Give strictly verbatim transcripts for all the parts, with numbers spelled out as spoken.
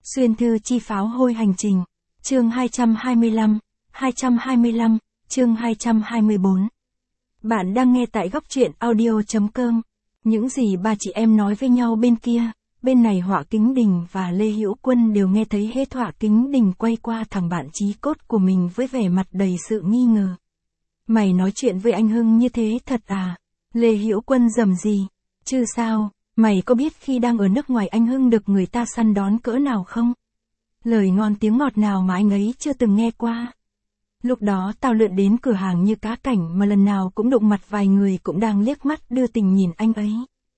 Xuyên thư chi pháo hôi hành trình. Chương hai trăm hai mươi lăm, hai trăm hai mươi lăm, chương hai trăm hai mươi bốn. Bạn đang nghe tại góc truyện audio chấm com. Những gì ba chị em nói với nhau bên kia, bên này Họa Kính Đình và Lê Hữu Quân đều nghe thấy hết. Họa Kính Đình quay qua thằng bạn chí cốt của mình với vẻ mặt đầy sự nghi ngờ. Mày nói chuyện với anh Hưng như thế thật à? Lê Hữu Quân rầm gì. Chứ sao, mày có biết khi đang ở nước ngoài anh Hưng được người ta săn đón cỡ nào không? Lời ngon tiếng ngọt nào mà anh ấy chưa từng nghe qua. Lúc đó tao lượn đến cửa hàng như cá cảnh mà lần nào cũng đụng mặt vài người cũng đang liếc mắt đưa tình nhìn anh ấy.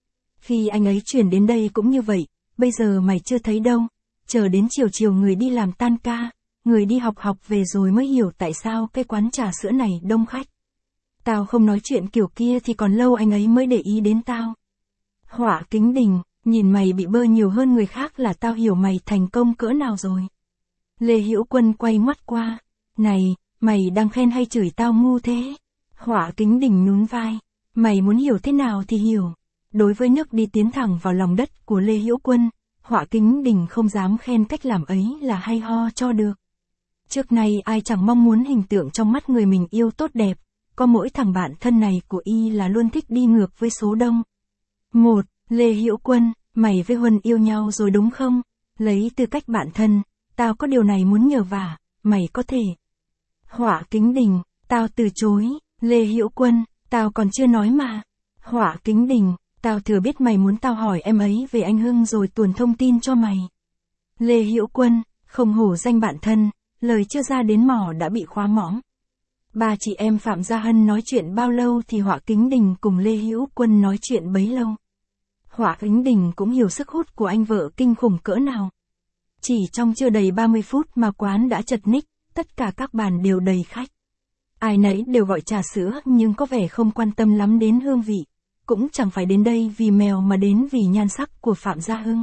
Khi anh ấy chuyển đến đây cũng như vậy, bây giờ mày chưa thấy đâu. Chờ đến chiều chiều người đi làm tan ca, người đi học học về rồi mới hiểu tại sao cái quán trà sữa này đông khách. Tao không nói chuyện kiểu kia thì còn lâu anh ấy mới để ý đến tao. Họa Kính Đình, nhìn mày bị bơ nhiều hơn người khác là tao hiểu mày thành công cỡ nào rồi. Lê Hữu Quân quay ngoắt qua. Này, mày đang khen hay chửi tao ngu thế? Họa Kính Đình nhún vai. Mày muốn hiểu thế nào thì hiểu. Đối với nước đi tiến thẳng vào lòng đất của Lê Hữu Quân, Họa Kính Đình không dám khen cách làm ấy là hay ho cho được. Trước nay ai chẳng mong muốn hình tượng trong mắt người mình yêu tốt đẹp, có mỗi thằng bạn thân này của y là luôn thích đi ngược với số đông. Một, Lê Hữu Quân, mày với Huân yêu nhau rồi đúng không? Lấy tư cách bạn thân, tao có điều này muốn nhờ vả, mày có thể. Họa Kính Đình, tao từ chối. Lê Hữu Quân, tao còn chưa nói mà. Họa Kính Đình, tao thừa biết mày muốn tao hỏi em ấy về anh Hưng rồi tuồn thông tin cho mày. Lê Hữu Quân, không hổ danh bạn thân, lời chưa ra đến mỏ đã bị khóa mõm. Ba chị em Phạm Gia Hân nói chuyện bao lâu thì Họa Kính Đình cùng Lê Hữu Quân nói chuyện bấy lâu. Họa Kính Đình cũng hiểu sức hút của anh vợ kinh khủng cỡ nào. Chỉ trong chưa đầy ba mươi phút mà quán đã chật ních, tất cả các bàn đều đầy khách. Ai nấy đều gọi trà sữa nhưng có vẻ không quan tâm lắm đến hương vị. Cũng chẳng phải đến đây vì mèo mà đến vì nhan sắc của Phạm Gia Hưng.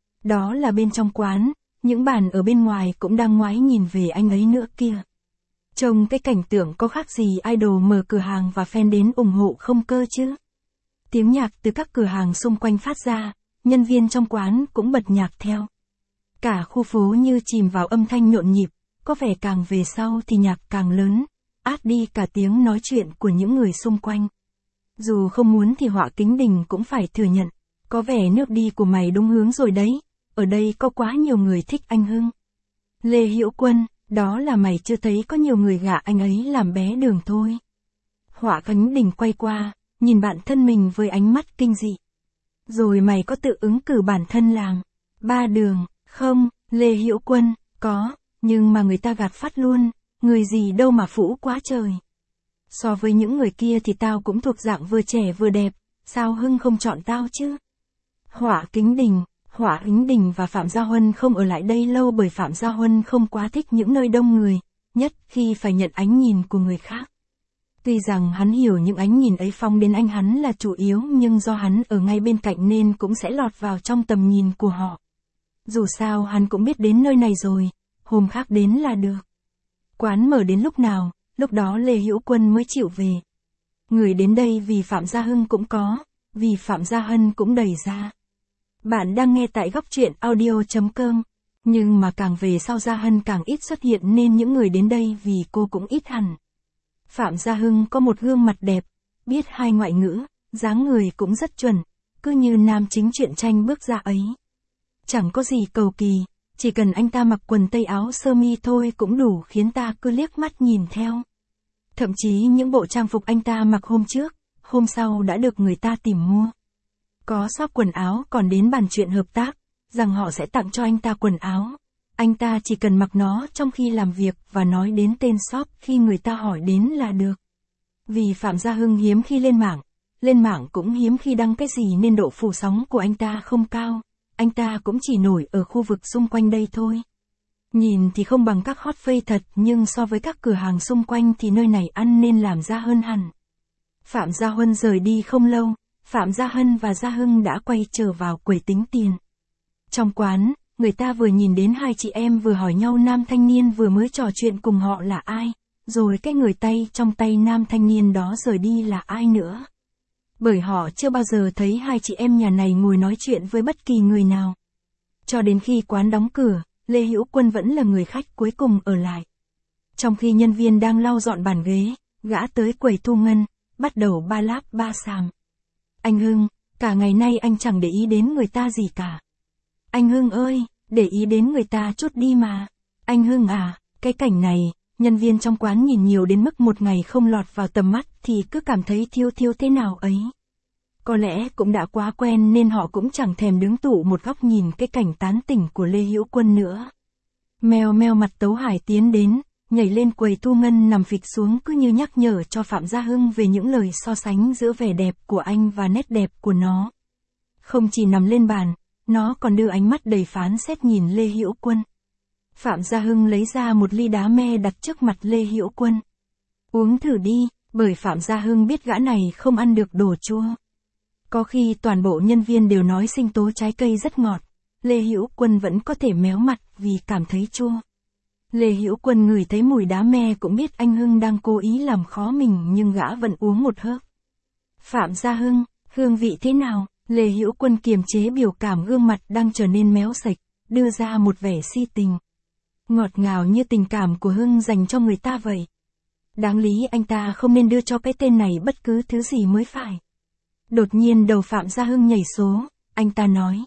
Đó là bên trong quán, những bàn ở bên ngoài cũng đang ngoái nhìn về anh ấy nữa kia. Trông cái cảnh tượng có khác gì idol mở cửa hàng và fan đến ủng hộ không cơ chứ. Tiếng nhạc từ các cửa hàng xung quanh phát ra, nhân viên trong quán cũng bật nhạc theo. Cả khu phố như chìm vào âm thanh nhộn nhịp, có vẻ càng về sau thì nhạc càng lớn, át đi cả tiếng nói chuyện của những người xung quanh. Dù không muốn thì Họa Kính Đình cũng phải thừa nhận, có vẻ nước đi của mày đúng hướng rồi đấy, ở đây có quá nhiều người thích anh Hưng. Lê Hữu Quân, đó là mày chưa thấy có nhiều người gạ anh ấy làm bé đường thôi. Họa Kính Đình quay qua, nhìn bạn thân mình với ánh mắt kinh dị. Rồi mày có tự ứng cử bản thân làm ba đường, không? Lê Hữu Quân, có, nhưng mà người ta gạt phát luôn, người gì đâu mà phũ quá trời. So với những người kia thì tao cũng thuộc dạng vừa trẻ vừa đẹp, sao Hưng không chọn tao chứ? Họa Kính Đình, Họa Kính Đình và Phạm Gia Huân không ở lại đây lâu bởi Phạm Gia Huân không quá thích những nơi đông người, nhất khi phải nhận ánh nhìn của người khác. Tuy rằng hắn hiểu những ánh nhìn ấy phong đến anh hắn là chủ yếu nhưng do hắn ở ngay bên cạnh nên cũng sẽ lọt vào trong tầm nhìn của họ. Dù sao hắn cũng biết đến nơi này rồi, hôm khác đến là được. Quán mở đến lúc nào, lúc đó Lê Hữu Quân mới chịu về. Người đến đây vì Phạm Gia Hưng cũng có, vì Phạm Gia Hân cũng đầy ra. Bạn đang nghe tại góc truyện audio chấm com, nhưng mà càng về sau Gia Hân càng ít xuất hiện nên những người đến đây vì cô cũng ít hẳn. Phạm Gia Hưng có một gương mặt đẹp, biết hai ngoại ngữ, dáng người cũng rất chuẩn, cứ như nam chính truyện tranh bước ra ấy. Chẳng có gì cầu kỳ, chỉ cần anh ta mặc quần tây áo sơ mi thôi cũng đủ khiến ta cứ liếc mắt nhìn theo. Thậm chí những bộ trang phục anh ta mặc hôm trước, hôm sau đã được người ta tìm mua. Có shop quần áo còn đến bàn chuyện hợp tác, rằng họ sẽ tặng cho anh ta quần áo. Anh ta chỉ cần mặc nó trong khi làm việc và nói đến tên shop khi người ta hỏi đến là được. Vì Phạm Gia Hưng hiếm khi lên mạng, lên mạng cũng hiếm khi đăng cái gì nên độ phủ sóng của anh ta không cao. Anh ta cũng chỉ nổi ở khu vực xung quanh đây thôi. Nhìn thì không bằng các hot face thật nhưng so với các cửa hàng xung quanh thì nơi này ăn nên làm ra hơn hẳn. Phạm Gia Huân rời đi không lâu, Phạm Gia Hân và Gia Hưng đã quay trở vào quầy tính tiền. Trong quán, người ta vừa nhìn đến hai chị em vừa hỏi nhau nam thanh niên vừa mới trò chuyện cùng họ là ai, rồi cái người tay trong tay nam thanh niên đó rời đi là ai nữa. Bởi họ chưa bao giờ thấy hai chị em nhà này ngồi nói chuyện với bất kỳ người nào. Cho đến khi quán đóng cửa, Lê Hữu Quân vẫn là người khách cuối cùng ở lại. Trong khi nhân viên đang lau dọn bàn ghế, gã tới quầy thu ngân, bắt đầu ba láp ba xàm. Anh Hưng, cả ngày nay anh chẳng để ý đến người ta gì cả. Anh Hưng ơi, để ý đến người ta chút đi mà. Anh Hưng à, cái cảnh này, nhân viên trong quán nhìn nhiều đến mức một ngày không lọt vào tầm mắt thì cứ cảm thấy thiêu thiêu thế nào ấy. Có lẽ cũng đã quá quen nên họ cũng chẳng thèm đứng tụ một góc nhìn cái cảnh tán tỉnh của Lê Hữu Quân nữa. Mèo mèo mặt Tấu Hải tiến đến, nhảy lên quầy thu ngân nằm phịch xuống cứ như nhắc nhở cho Phạm Gia Hưng về những lời so sánh giữa vẻ đẹp của anh và nét đẹp của nó. Không chỉ nằm lên bàn, nó còn đưa ánh mắt đầy phán xét nhìn Lê Hữu Quân. Phạm Gia Hưng lấy ra một ly đá me đặt trước mặt Lê Hữu Quân. Uống thử đi, bởi Phạm Gia Hưng biết gã này không ăn được đồ chua. Có khi toàn bộ nhân viên đều nói sinh tố trái cây rất ngọt, Lê Hữu Quân vẫn có thể méo mặt vì cảm thấy chua. Lê Hữu Quân ngửi thấy mùi đá me cũng biết anh Hưng đang cố ý làm khó mình nhưng gã vẫn uống một hớp. Phạm Gia Hưng, hương vị thế nào? Lê Hữu Quân kiềm chế biểu cảm gương mặt đang trở nên méo sạch, đưa ra một vẻ si tình. Ngọt ngào như tình cảm của Hưng dành cho người ta vậy. Đáng lý anh ta không nên đưa cho cái tên này bất cứ thứ gì mới phải. Đột nhiên đầu Phạm Gia Hưng nhảy số, anh ta nói.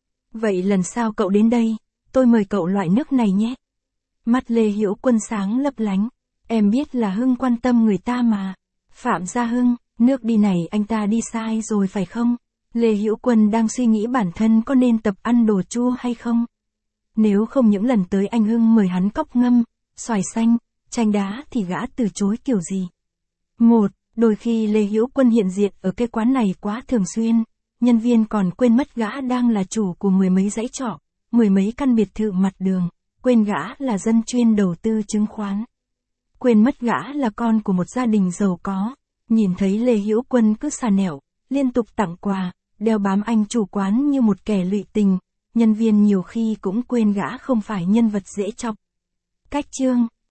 Vậy lần sau cậu đến đây, tôi mời cậu loại nước này nhé. Mắt Lê Hữu Quân sáng lấp lánh. Em biết là Hưng quan tâm người ta mà. Phạm Gia Hưng, nước đi này anh ta đi sai rồi phải không? Lê Hữu Quân đang suy nghĩ bản thân có nên tập ăn đồ chua hay không? Nếu không những lần tới anh Hưng mời hắn cóc ngâm, xoài xanh, chanh đá thì gã từ chối kiểu gì? Một, đôi khi Lê Hữu Quân hiện diện ở cái quán này quá thường xuyên, nhân viên còn quên mất gã đang là chủ của mười mấy dãy trọ, mười mấy căn biệt thự mặt đường, quên gã là dân chuyên đầu tư chứng khoán. Quên mất gã là con của một gia đình giàu có, nhìn thấy Lê Hữu Quân cứ xà nẻo, liên tục tặng quà, đeo bám anh chủ quán như một kẻ lụy tình, nhân viên nhiều khi cũng quên gã không phải nhân vật dễ chọc. Cách chương